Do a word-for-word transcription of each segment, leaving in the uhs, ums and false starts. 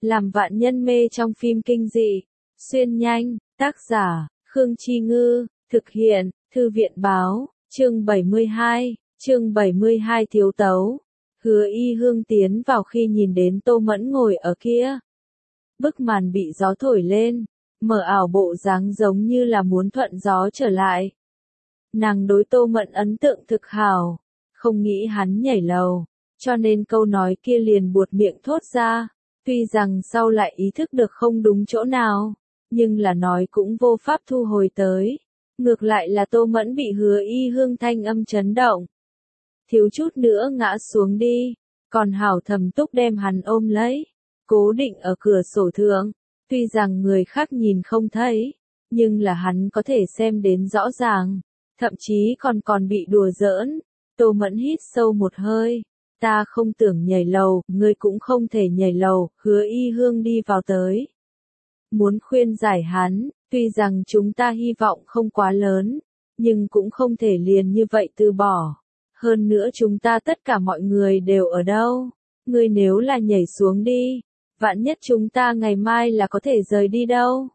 làm vạn nhân mê trong phim kinh dị. Xuyên nhanh, tác giả, Khương Chi Ngư, thực hiện, Thư viện Báo, chương bảy mươi hai, chương bảy mươi hai thiếu tấu. Hứa Y Hương tiến vào khi nhìn đến Tô Mẫn ngồi ở kia. Bức màn bị gió thổi lên, mở ảo bộ dáng giống như là muốn thuận gió trở lại. Nàng đối Tô Mẫn ấn tượng thực hảo, không nghĩ hắn nhảy lầu, cho nên câu nói kia liền buột miệng thốt ra. Tuy rằng sau lại ý thức được không đúng chỗ nào, nhưng là nói cũng vô pháp thu hồi tới. Ngược lại là Tô Mẫn bị Hứa Y Hương thanh âm chấn động. Thiếu chút nữa ngã xuống đi, còn hảo Thẩm Túc đem hắn ôm lấy, cố định ở cửa sổ thượng. Tuy rằng người khác nhìn không thấy, nhưng là hắn có thể xem đến rõ ràng, thậm chí còn còn bị đùa giỡn. Tô Mẫn hít sâu một hơi. Ta không tưởng nhảy lầu, ngươi cũng không thể nhảy lầu. Hứa Y Hương đi vào tới, muốn khuyên giải hắn, tuy rằng chúng ta hy vọng không quá lớn, nhưng cũng không thể liền như vậy từ bỏ. Hơn nữa chúng ta tất cả mọi người đều ở đâu, ngươi nếu là nhảy xuống đi, vạn nhất chúng ta ngày mai là có thể rời đi đâu.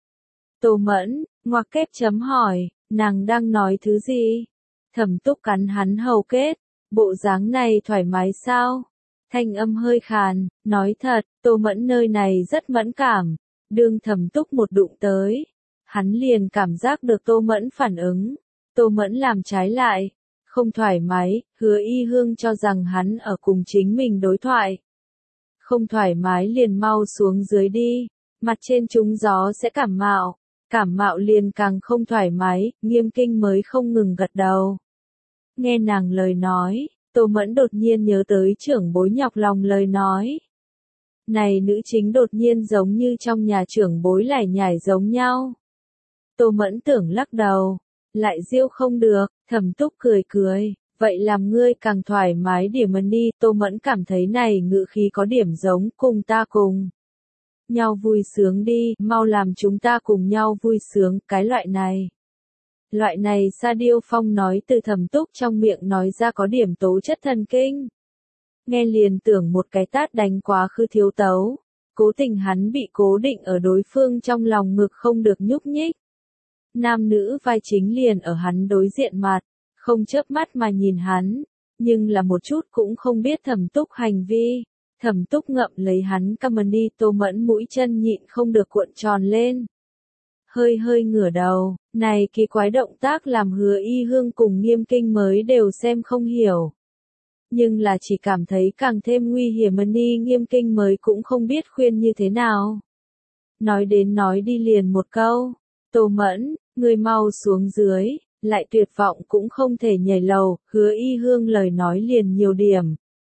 Tô Mẫn, ngoặc kép chấm hỏi, nàng đang nói thứ gì? Thẩm Túc cắn hắn hầu kết, bộ dáng này thoải mái sao? Thanh âm hơi khàn, nói thật, Tô Mẫn nơi này rất mẫn cảm, đương Thẩm Túc một đụng tới, hắn liền cảm giác được Tô Mẫn phản ứng. Tô Mẫn làm trái lại, không thoải mái. Hứa Y Hương cho rằng hắn ở cùng chính mình đối thoại. Không thoải mái liền mau xuống dưới đi, mặt trên trúng gió sẽ cảm mạo, cảm mạo liền càng không thoải mái. Nghiêm Kinh mới không ngừng gật đầu. Nghe nàng lời nói, Tô Mẫn đột nhiên nhớ tới trưởng bối nhọc lòng lời nói. Này nữ chính đột nhiên giống như trong nhà trưởng bối lải nhải giống nhau. Tô Mẫn tưởng lắc đầu, lại diêu không được. Thẩm Túc cười cười, vậy làm ngươi càng thoải mái điểm ấn đi. Tô Mẫn cảm thấy này ngữ khí có điểm giống cùng ta cùng nhau vui sướng đi, mau làm chúng ta cùng nhau vui sướng, cái loại này. Loại này Sa Diêu Phong nói từ Thẩm Túc trong miệng nói ra có điểm tố chất thần kinh. Nghe liền tưởng một cái tát đánh quá khứ thiếu tấu, cố tình hắn bị cố định ở đối phương trong lòng ngực không được nhúc nhích. Nam nữ vai chính liền ở hắn đối diện mặt, không chớp mắt mà nhìn hắn, nhưng là một chút cũng không biết Thẩm Túc hành vi. Thẩm Túc ngậm lấy hắn căm đi. Tô Mẫn mũi chân nhịn không được cuộn tròn lên. Hơi hơi ngửa đầu, này kỳ quái động tác làm Hứa Y Hương cùng Nghiêm Kinh mới đều xem không hiểu. Nhưng là chỉ cảm thấy càng thêm nguy hiểm đi. Nghiêm Kinh mới cũng không biết khuyên như thế nào. Nói đến nói đi liền một câu, Tô Mẫn, ngươi mau xuống dưới, lại tuyệt vọng cũng không thể nhảy lầu. Hứa Y Hương lời nói liền nhiều điểm.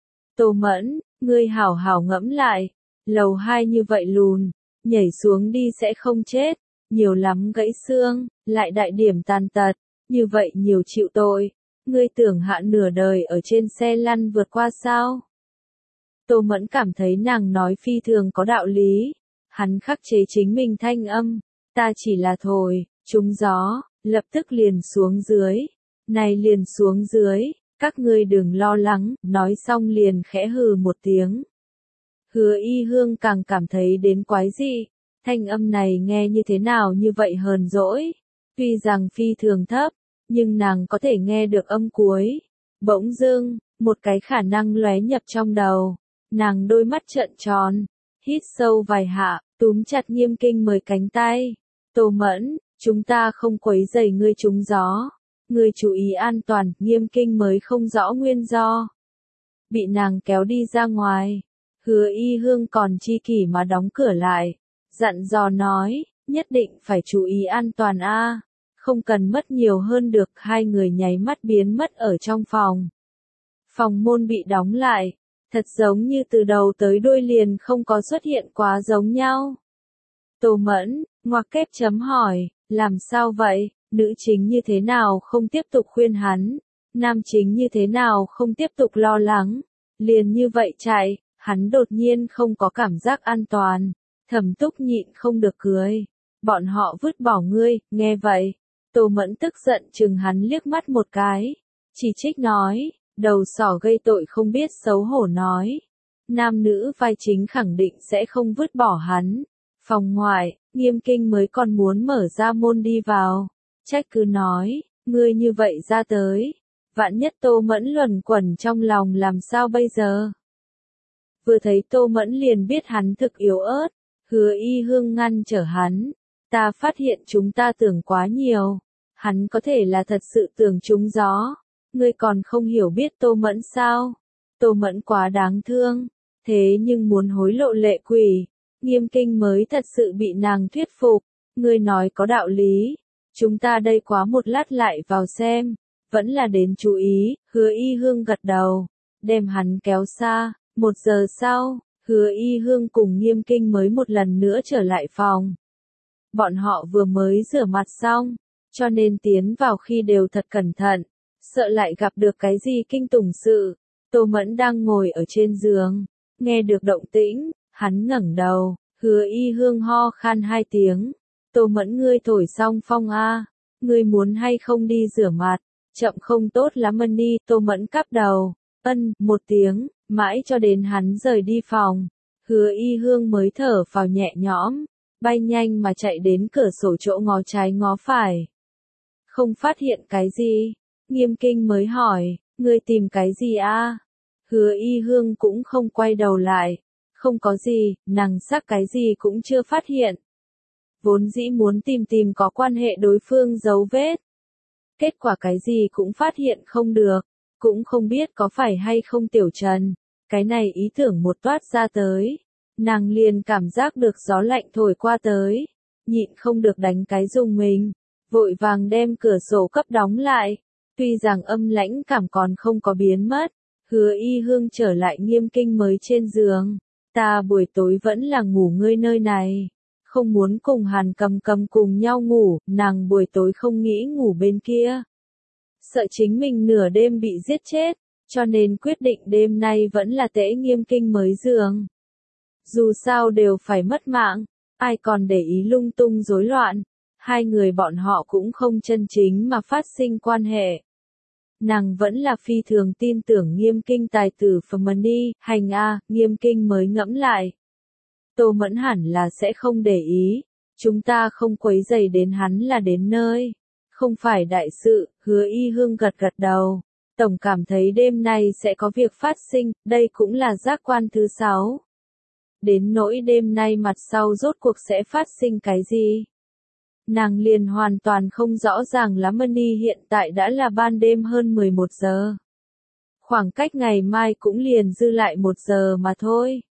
Tô Mẫn, ngươi hảo hảo ngẫm lại, lầu hai như vậy lùn, nhảy xuống đi sẽ không chết, nhiều lắm gãy xương, lại đại điểm tàn tật, như vậy nhiều chịu tội, ngươi tưởng hạ nửa đời ở trên xe lăn vượt qua sao? Tô Mẫn cảm thấy nàng nói phi thường có đạo lý, hắn khắc chế chính mình thanh âm, ta chỉ là thổi, trúng gió, lập tức liền xuống dưới, này liền xuống dưới. Các ngươi đừng lo lắng, nói xong liền khẽ hừ một tiếng. Hứa Y Hương càng cảm thấy đến quái dị, thanh âm này nghe như thế nào như vậy hờn dỗi. Tuy rằng phi thường thấp, nhưng nàng có thể nghe được âm cuối. Bỗng dưng, một cái khả năng lóe nhập trong đầu. Nàng đôi mắt trợn tròn, hít sâu vài hạ, túm chặt Nghiêm Kinh mời cánh tay. Tô Mẫn, chúng ta không quấy rầy ngươi trúng gió. Ngươi chú ý an toàn. Nghiêm Kinh mới không rõ nguyên do, bị nàng kéo đi ra ngoài. Hứa Y Hương còn chi kỷ mà đóng cửa lại, dặn dò nói, nhất định phải chú ý an toàn a, không cần mất nhiều hơn được. Hai người nháy mắt biến mất ở trong phòng. Phòng môn bị đóng lại, thật giống như từ đầu tới đuôi liền không có xuất hiện quá giống nhau. Tô Mẫn, ngoặc kép chấm hỏi, làm sao vậy? Nữ chính như thế nào không tiếp tục khuyên hắn, nam chính như thế nào không tiếp tục lo lắng, liền như vậy chạy, hắn đột nhiên không có cảm giác an toàn. Thẩm Túc nhịn không được cười, bọn họ vứt bỏ ngươi. Nghe vậy, Tô Mẫn tức giận chừng hắn liếc mắt một cái, chỉ trích nói, đầu sỏ gây tội không biết xấu hổ nói, nam nữ vai chính khẳng định sẽ không vứt bỏ hắn. Phòng ngoại, Nghiêm Kinh mới còn muốn mở ra môn đi vào. Trách cứ nói, ngươi như vậy ra tới. Vạn nhất Tô Mẫn luẩn quẩn trong lòng làm sao bây giờ? Vừa thấy Tô Mẫn liền biết hắn thực yếu ớt. Hứa Y Hương ngăn trở hắn. Ta phát hiện chúng ta tưởng quá nhiều. Hắn có thể là thật sự tưởng trúng gió. Ngươi còn không hiểu biết Tô Mẫn sao? Tô Mẫn quá đáng thương. Thế nhưng muốn hối lộ lệ quỷ. Nghiêm Kinh mới thật sự bị nàng thuyết phục. Ngươi nói có đạo lý. Chúng ta đây quá một lát lại vào xem. Vẫn là đến chú ý. Hứa Y Hương gật đầu. Đem hắn kéo xa. Một giờ sau, Hứa Y Hương cùng Nghiêm Kinh mới một lần nữa trở lại phòng. Bọn họ vừa mới rửa mặt xong, cho nên tiến vào khi đều thật cẩn thận, sợ lại gặp được cái gì kinh tủng sự. Tô Mẫn đang ngồi ở trên giường, nghe được động tĩnh, hắn ngẩng đầu, Hứa Y Hương ho khan hai tiếng. Tô Mẫn ngươi thổi xong phong a, ngươi muốn hay không đi rửa mặt, chậm không tốt lắm ân đi. Tô Mẫn cắp đầu, ân, một tiếng, mãi cho đến hắn rời đi phòng. Hứa Y Hương mới thở phào nhẹ nhõm, bay nhanh mà chạy đến cửa sổ chỗ ngó trái ngó phải. Không phát hiện cái gì, Nghiêm Kinh mới hỏi, ngươi tìm cái gì a? Hứa Y Hương cũng không quay đầu lại, không có gì, nàng sắc cái gì cũng chưa phát hiện. Vốn dĩ muốn tìm tìm có quan hệ đối phương dấu vết. Kết quả cái gì cũng phát hiện không được, cũng không biết có phải hay không Tiểu Trần. Cái này ý tưởng một toát ra tới. Nàng liền cảm giác được gió lạnh thổi qua tới, nhịn không được đánh cái dùng mình, vội vàng đem cửa sổ cấp đóng lại. Tuy rằng âm lãnh cảm còn không có biến mất, Hứa Y Hương trở lại Nghiêm Kinh mới trên giường. Ta buổi tối vẫn là ngủ ngươi nơi này, không muốn cùng Hàn Cầm Cầm cùng nhau ngủ, nàng buổi tối không nghĩ ngủ bên kia. Sợ chính mình nửa đêm bị giết chết, cho nên quyết định đêm nay vẫn là tễ Nghiêm Kinh mới giường. Dù sao đều phải mất mạng, ai còn để ý lung tung rối loạn, hai người bọn họ cũng không chân chính mà phát sinh quan hệ. Nàng vẫn là phi thường tin tưởng Nghiêm Kinh tài tử Family, hành a, Nghiêm Kinh mới ngẫm lại. Tô Mẫn hẳn là sẽ không để ý, chúng ta không quấy rầy đến hắn là đến nơi. Không phải đại sự, Hứa Y Hương gật gật đầu. Tổng cảm thấy đêm nay sẽ có việc phát sinh, đây cũng là giác quan thứ sáu. Đến nỗi đêm nay mặt sau rốt cuộc sẽ phát sinh cái gì? Nàng liền hoàn toàn không rõ ràng lắm. Money hiện tại đã là ban đêm hơn mười một giờ. Khoảng cách ngày mai cũng liền dư lại một giờ mà thôi.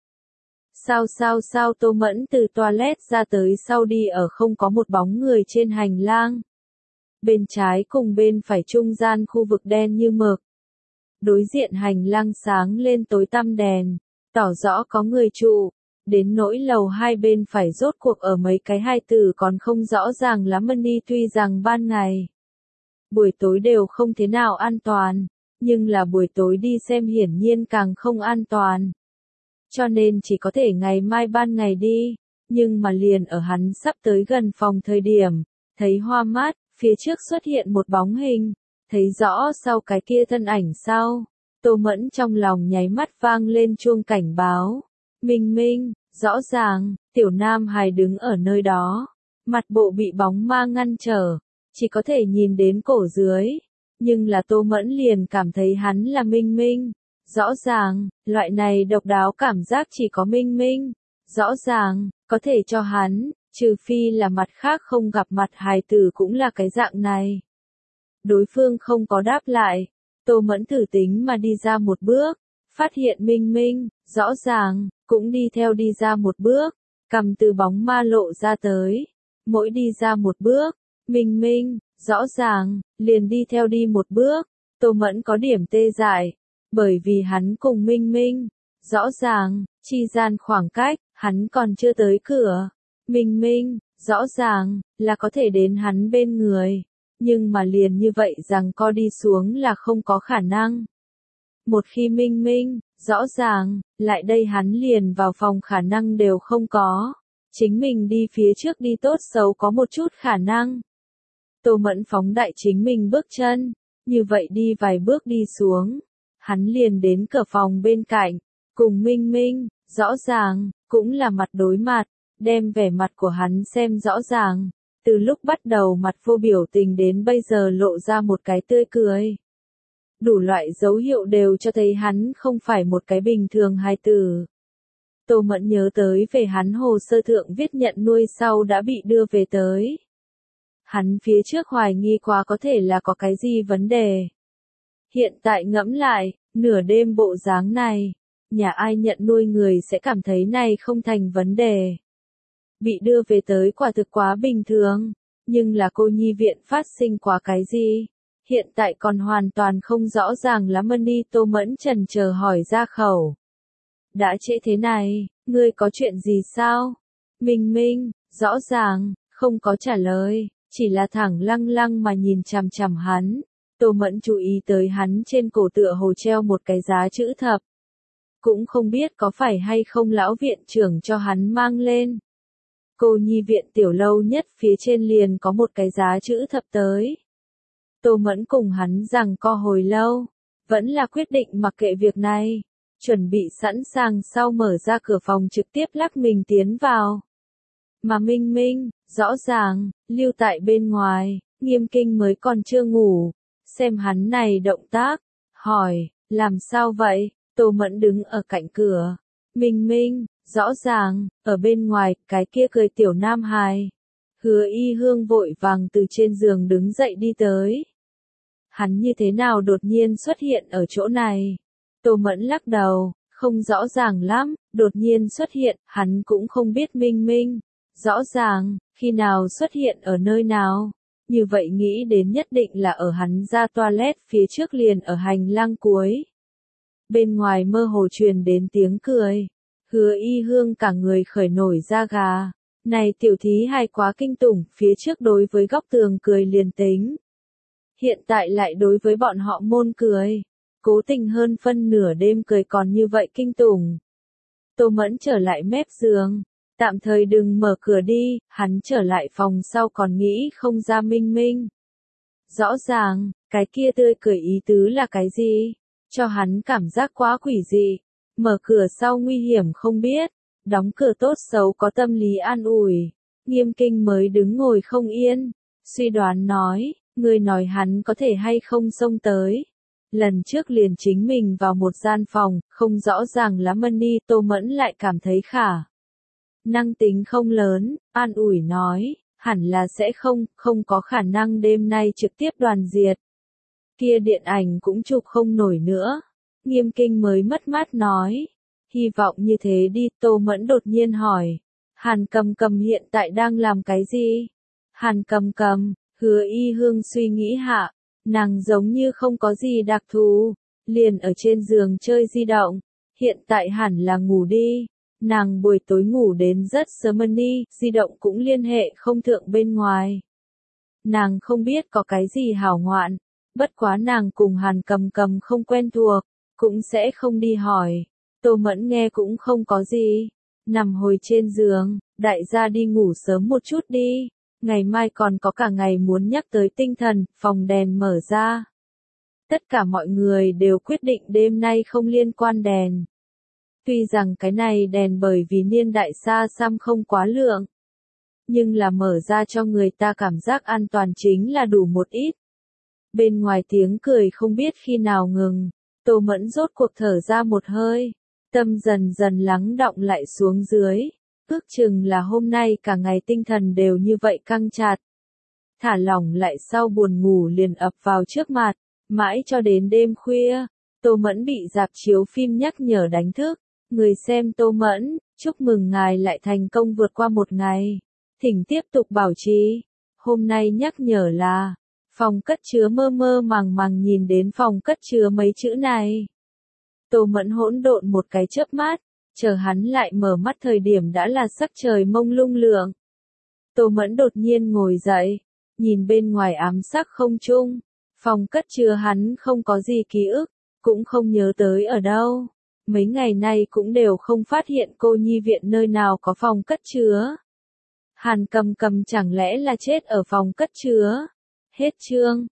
Sao sao sao Tô Mẫn từ toilet ra tới sau đi ở không có một bóng người trên hành lang. Bên trái cùng bên phải trung gian khu vực đen như mực. Đối diện hành lang sáng lên tối tăm đèn, tỏ rõ có người trụ. Đến nỗi lầu hai bên phải rốt cuộc ở mấy cái hai từ còn không rõ ràng lắm. Money tuy rằng ban ngày, buổi tối đều không thế nào an toàn, nhưng là buổi tối đi xem hiển nhiên càng không an toàn. Cho nên chỉ có thể ngày mai ban ngày đi, nhưng mà liền ở hắn sắp tới gần phòng thời điểm, thấy hoa mát, phía trước xuất hiện một bóng hình, thấy rõ sau cái kia thân ảnh sau. Tô Mẫn trong lòng nháy mắt vang lên chuông cảnh báo. Minh Minh, rõ ràng, tiểu nam hài đứng ở nơi đó, mặt bộ bị bóng ma ngăn trở, chỉ có thể nhìn đến cổ dưới, nhưng là Tô Mẫn liền cảm thấy hắn là Minh Minh. Rõ ràng, loại này độc đáo cảm giác chỉ có Minh Minh, rõ ràng, có thể cho hắn, trừ phi là mặt khác không gặp mặt hài tử cũng là cái dạng này. Đối phương không có đáp lại, Tô Mẫn thử tính mà đi ra một bước, phát hiện Minh Minh, rõ ràng, cũng đi theo đi ra một bước, cầm từ bóng ma lộ ra tới. Mỗi đi ra một bước, Minh Minh, rõ ràng, liền đi theo đi một bước. Tô Mẫn có điểm tê dại, bởi vì hắn cùng Minh Minh, rõ ràng, chi gian khoảng cách, hắn còn chưa tới cửa. Minh Minh, rõ ràng, là có thể đến hắn bên người, nhưng mà liền như vậy rằng co đi xuống là không có khả năng. Một khi Minh Minh, rõ ràng, lại đây hắn liền vào phòng khả năng đều không có. Chính mình đi phía trước đi tốt xấu có một chút khả năng. Tô Mẫn phóng đại chính mình bước chân, như vậy đi vài bước đi xuống. Hắn liền đến cửa phòng bên cạnh, cùng Minh Minh, rõ ràng, cũng là mặt đối mặt, đem vẻ mặt của hắn xem rõ ràng. Từ lúc bắt đầu mặt vô biểu tình đến bây giờ lộ ra một cái tươi cười. Đủ loại dấu hiệu đều cho thấy hắn không phải một cái bình thường hài tử. Tô Mẫn nhớ tới về hắn hồ sơ thượng viết nhận nuôi sau đã bị đưa về tới. Hắn phía trước hoài nghi quá có thể là có cái gì vấn đề. Hiện tại ngẫm lại, nửa đêm bộ dáng này, nhà ai nhận nuôi người sẽ cảm thấy này không thành vấn đề. Bị đưa về tới quả thực quá bình thường, nhưng là cô nhi viện phát sinh quá cái gì? Hiện tại còn hoàn toàn không rõ ràng lắm. Đi Tô Mẫn chần chờ hỏi ra khẩu. Đã trễ thế này, ngươi có chuyện gì sao? Minh Minh, rõ ràng, không có trả lời, chỉ là thẳng lăng lăng mà nhìn chằm chằm hắn. Tô Mẫn chú ý tới hắn trên cổ tựa hồ treo một cái giá chữ thập. Cũng không biết có phải hay không lão viện trưởng cho hắn mang lên. Cô nhi viện tiểu lâu nhất phía trên liền có một cái giá chữ thập tới. Tô Mẫn cùng hắn rằng co hồi lâu, vẫn là quyết định mặc kệ việc này, chuẩn bị sẵn sàng sau mở ra cửa phòng trực tiếp lắc mình tiến vào. Mà Minh Minh, rõ ràng, lưu tại bên ngoài, Nghiêm Kinh mới còn chưa ngủ, xem hắn này động tác, hỏi, làm sao vậy? Tô Mẫn đứng ở cạnh cửa. Minh Minh, rõ ràng, ở bên ngoài, cái kia cười tiểu nam hài. Hứa Y Hương vội vàng từ trên giường đứng dậy đi tới. Hắn như thế nào đột nhiên xuất hiện ở chỗ này? Tô Mẫn lắc đầu, không rõ ràng lắm, đột nhiên xuất hiện, hắn cũng không biết Minh Minh. Rõ ràng, khi nào xuất hiện ở nơi nào? Như vậy nghĩ đến nhất định là ở hắn ra toilet phía trước liền ở hành lang cuối. Bên ngoài mơ hồ truyền đến tiếng cười. Hứa Y Hương cả người khởi nổi da gà. Này tiểu thí hài quá kinh tủng, phía trước đối với góc tường cười liền tính. Hiện tại lại đối với bọn họ môn cười. Cố tình hơn phân nửa đêm cười còn như vậy kinh tủng. Tô Mẫn trở lại mép giường. Tạm thời đừng mở cửa đi, hắn trở lại phòng sau còn nghĩ không ra Minh Minh. Rõ ràng, cái kia tươi cười ý tứ là cái gì? Cho hắn cảm giác quá quỷ dị. Mở cửa sau nguy hiểm không biết, đóng cửa tốt xấu có tâm lý an ủi. Nghiêm Kinh mới đứng ngồi không yên, suy đoán nói, người nói hắn có thể hay không xông tới. Lần trước liền chính mình vào một gian phòng, không rõ ràng lắm. Đi Tô Mẫn lại cảm thấy khả năng tính không lớn, an ủi nói, hẳn là sẽ không, không có khả năng đêm nay trực tiếp đoàn diệt. Kia điện ảnh cũng chụp không nổi nữa. Nghiêm Kinh mới mất mát nói, hy vọng như thế đi. Tô Mẫn đột nhiên hỏi, Hàn Cầm Cầm hiện tại đang làm cái gì? Hàn Cầm Cầm, Hứa Y Hương suy nghĩ hạ, nàng giống như không có gì đặc thù, liền ở trên giường chơi di động, hiện tại hẳn là ngủ đi. Nàng buổi tối ngủ đến rất sớm. Đi, di động cũng liên hệ không thượng bên ngoài. Nàng không biết có cái gì hảo ngoạn, bất quá nàng cùng Hàn Cầm Cầm không quen thuộc, cũng sẽ không đi hỏi. Tô Mẫn nghe cũng không có gì, nằm hồi trên giường, đại gia đi ngủ sớm một chút đi, ngày mai còn có cả ngày muốn nhắc tới tinh thần. Phòng đèn mở ra. Tất cả mọi người đều quyết định đêm nay không liên quan đèn. Tuy rằng cái này đèn bởi vì niên đại xa xăm không quá lượng, nhưng là mở ra cho người ta cảm giác an toàn chính là đủ một ít. Bên ngoài tiếng cười không biết khi nào ngừng, Tô Mẫn rốt cuộc thở ra một hơi, tâm dần dần lắng đọng lại xuống dưới, ước chừng là hôm nay cả ngày tinh thần đều như vậy căng chặt. Thả lỏng lại sau buồn ngủ liền ập vào trước mặt, mãi cho đến đêm khuya, Tô Mẫn bị rạp chiếu phim nhắc nhở đánh thức. Người xem Tô Mẫn, chúc mừng ngài lại thành công vượt qua một ngày. Thỉnh tiếp tục bảo trì. Hôm nay nhắc nhở là, phòng cất chứa. Mơ mơ màng màng nhìn đến phòng cất chứa mấy chữ này. Tô Mẫn hỗn độn một cái chớp mắt, chờ hắn lại mở mắt thời điểm đã là sắc trời mông lung lượng. Tô Mẫn đột nhiên ngồi dậy, nhìn bên ngoài ám sắc không trung. Phòng cất chứa hắn không có gì ký ức, cũng không nhớ tới ở đâu. Mấy ngày nay cũng đều không phát hiện cô nhi viện nơi nào có phòng cất chứa. Hàn Cầm Cầm chẳng lẽ là chết ở phòng cất chứa? Hết chương.